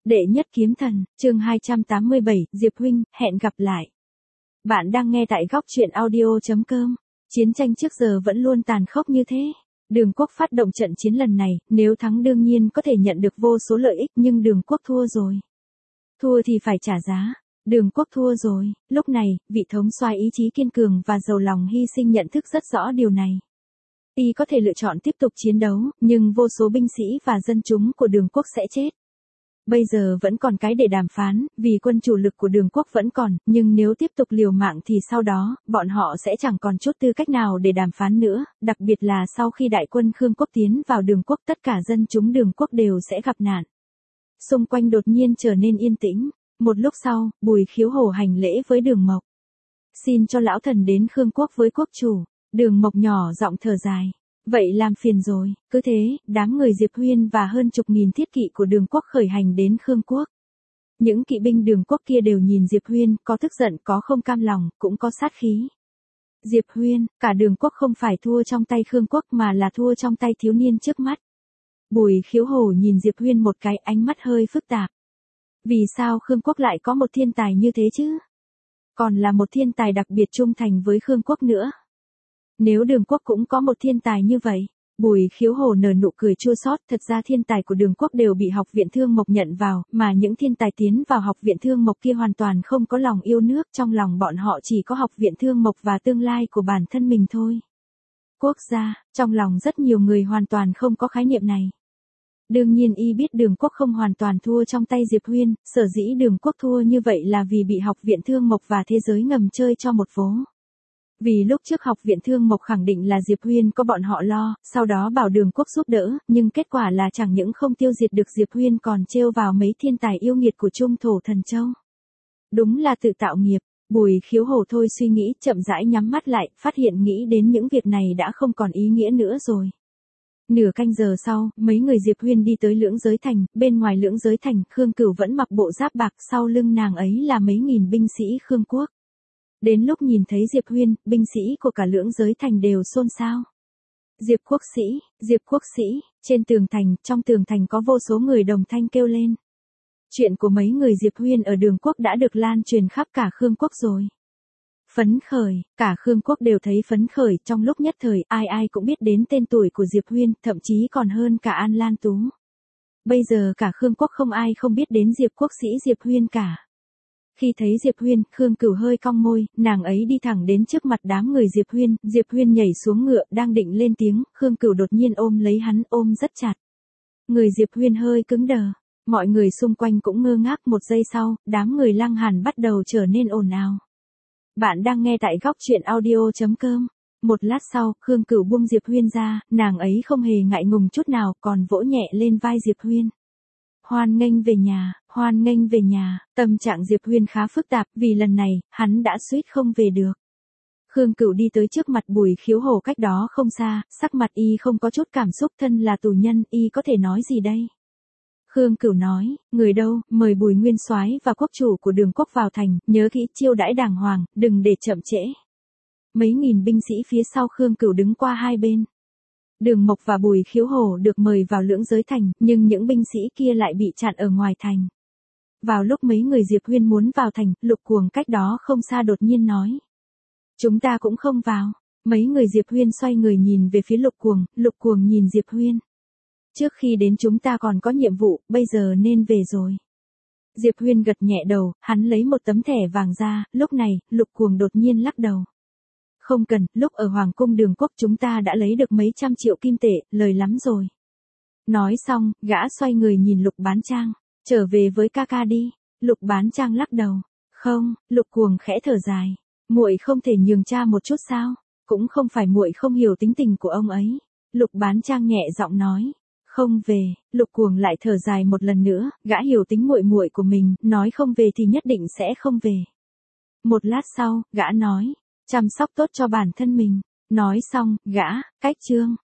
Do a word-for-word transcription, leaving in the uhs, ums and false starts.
Đệ nhất kiếm thần, chương hai trăm tám mươi bảy, Diệp huynh, hẹn gặp lại. Bạn đang nghe tại góc truyện audio chấm com. Chiến tranh trước giờ vẫn luôn tàn khốc như thế. Đường Quốc phát động trận chiến lần này, nếu thắng đương nhiên có thể nhận được vô số lợi ích, nhưng Đường Quốc thua rồi. Thua thì phải trả giá. Đường Quốc thua rồi. Lúc này, vị thống soái ý chí kiên cường và giàu lòng hy sinh nhận thức rất rõ điều này. Y có thể lựa chọn tiếp tục chiến đấu, nhưng vô số binh sĩ và dân chúng của Đường Quốc sẽ chết. Bây giờ vẫn còn cái để đàm phán, vì quân chủ lực của Đường Quốc vẫn còn, nhưng nếu tiếp tục liều mạng thì sau đó, bọn họ sẽ chẳng còn chút tư cách nào để đàm phán nữa, đặc biệt là sau khi đại quân Khương Quốc tiến vào Đường Quốc, tất cả dân chúng Đường Quốc đều sẽ gặp nạn. Xung quanh đột nhiên trở nên yên tĩnh, một lúc sau, Bùi Khiếu Hổ hành lễ với Đường Mộc. Xin cho lão thần đến Khương Quốc với quốc chủ. Đường Mộc nhỏ giọng thở dài. Vậy làm phiền rồi, cứ thế, đám người Diệp Huyên và hơn chục nghìn thiết kỵ của Đường Quốc khởi hành đến Khương Quốc. Những kỵ binh Đường Quốc kia đều nhìn Diệp Huyên, có tức giận, có không cam lòng, cũng có sát khí. Diệp Huyên, cả Đường Quốc không phải thua trong tay Khương Quốc mà là thua trong tay thiếu niên trước mắt. Bùi Khiếu Hổ nhìn Diệp Huyên một cái, ánh mắt hơi phức tạp. Vì sao Khương Quốc lại có một thiên tài như thế chứ? Còn là một thiên tài đặc biệt trung thành với Khương Quốc nữa. Nếu Đường Quốc cũng có một thiên tài như vậy, Bùi Khiếu Hổ nở nụ cười chua xót, thật ra thiên tài của Đường Quốc đều bị Học viện Thương Mộc nhận vào, mà những thiên tài tiến vào Học viện Thương Mộc kia hoàn toàn không có lòng yêu nước, trong lòng bọn họ chỉ có Học viện Thương Mộc và tương lai của bản thân mình thôi. Quốc gia, trong lòng rất nhiều người hoàn toàn không có khái niệm này. Đương nhiên y biết Đường Quốc không hoàn toàn thua trong tay Diệp Huyên, sở dĩ Đường Quốc thua như vậy là vì bị Học viện Thương Mộc và thế giới ngầm chơi cho một vố. Vì lúc trước Học viện Thương Mộc khẳng định là Diệp Huyên có bọn họ lo, sau đó bảo Đường Quốc giúp đỡ, nhưng kết quả là chẳng những không tiêu diệt được Diệp Huyên còn trêu vào mấy thiên tài yêu nghiệt của Trung Thổ Thần Châu. Đúng là tự tạo nghiệp. Bùi Khiếu Hổ thôi suy nghĩ, chậm rãi nhắm mắt lại, phát hiện nghĩ đến những việc này đã không còn ý nghĩa nữa rồi. Nửa canh giờ sau, mấy người Diệp Huyên đi tới Lưỡng Giới Thành, bên ngoài Lưỡng Giới Thành, Khương Cửu vẫn mặc bộ giáp bạc, sau lưng nàng ấy là mấy nghìn binh sĩ Khương Quốc. Đến lúc nhìn thấy Diệp Huyên, binh sĩ của cả Lưỡng Giới Thành đều xôn xao. Diệp Quốc sĩ, Diệp Quốc sĩ, trên tường thành, trong tường thành có vô số người đồng thanh kêu lên. Chuyện của mấy người Diệp Huyên ở Đường Quốc đã được lan truyền khắp cả Khương Quốc rồi. Phấn khởi, cả Khương Quốc đều thấy phấn khởi, trong lúc nhất thời, ai ai cũng biết đến tên tuổi của Diệp Huyên, thậm chí còn hơn cả An Lan Tú. Bây giờ cả Khương Quốc không ai không biết đến Diệp Quốc sĩ Diệp Huyên cả. Khi thấy Diệp Huyên, Khương Cửu hơi cong môi, nàng ấy đi thẳng đến trước mặt đám người Diệp Huyên, Diệp Huyên nhảy xuống ngựa, đang định lên tiếng, Khương Cửu đột nhiên ôm lấy hắn, ôm rất chặt. Người Diệp Huyên hơi cứng đờ, mọi người xung quanh cũng ngơ ngác, một giây sau, đám người Lăng Hàn bắt đầu trở nên ồn ào. Bạn đang nghe tại góc truyện audio chấm com. Một lát sau, Khương Cửu buông Diệp Huyên ra, nàng ấy không hề ngại ngùng chút nào, còn vỗ nhẹ lên vai Diệp Huyên. Hoan nghênh về nhà, hoan nghênh về nhà, tâm trạng Diệp Huyên khá phức tạp, vì lần này, hắn đã suýt không về được. Khương Cửu đi tới trước mặt Bùi Khiếu Hổ cách đó không xa, sắc mặt y không có chút cảm xúc, thân là tù nhân, y có thể nói gì đây? Khương Cửu nói, người đâu, mời Bùi Nguyên Soái và quốc chủ của Đường Quốc vào thành, nhớ kỹ chiêu đãi đàng hoàng, đừng để chậm trễ. Mấy nghìn binh sĩ phía sau Khương Cửu đứng qua hai bên. Đường Mộc và Bùi Khiếu Hổ được mời vào Lưỡng Giới Thành, nhưng những binh sĩ kia lại bị chặn ở ngoài thành. Vào lúc mấy người Diệp Huyên muốn vào thành, Lục Cuồng cách đó không xa đột nhiên nói. Chúng ta cũng không vào. Mấy người Diệp Huyên xoay người nhìn về phía Lục Cuồng, Lục Cuồng nhìn Diệp Huyên. Trước khi đến chúng ta còn có nhiệm vụ, bây giờ nên về rồi. Diệp Huyên gật nhẹ đầu, hắn lấy một tấm thẻ vàng ra, lúc này, Lục Cuồng đột nhiên lắc đầu. Không cần, lúc ở Hoàng cung Đường Quốc chúng ta đã lấy được mấy trăm triệu kim tệ, lời lắm rồi. Nói xong, gã xoay người nhìn Lục Bán Trang, trở về với ca ca đi. Lục Bán Trang lắc đầu. Không, Lục Cuồng khẽ thở dài. Muội không thể nhường cha một chút sao? Cũng không phải muội không hiểu tính tình của ông ấy. Lục Bán Trang nhẹ giọng nói. Không về, Lục Cuồng lại thở dài một lần nữa, gã hiểu tính muội muội của mình, nói không về thì nhất định sẽ không về. Một lát sau, gã nói. Chăm sóc tốt cho bản thân mình. Nói xong, gã, cách chương.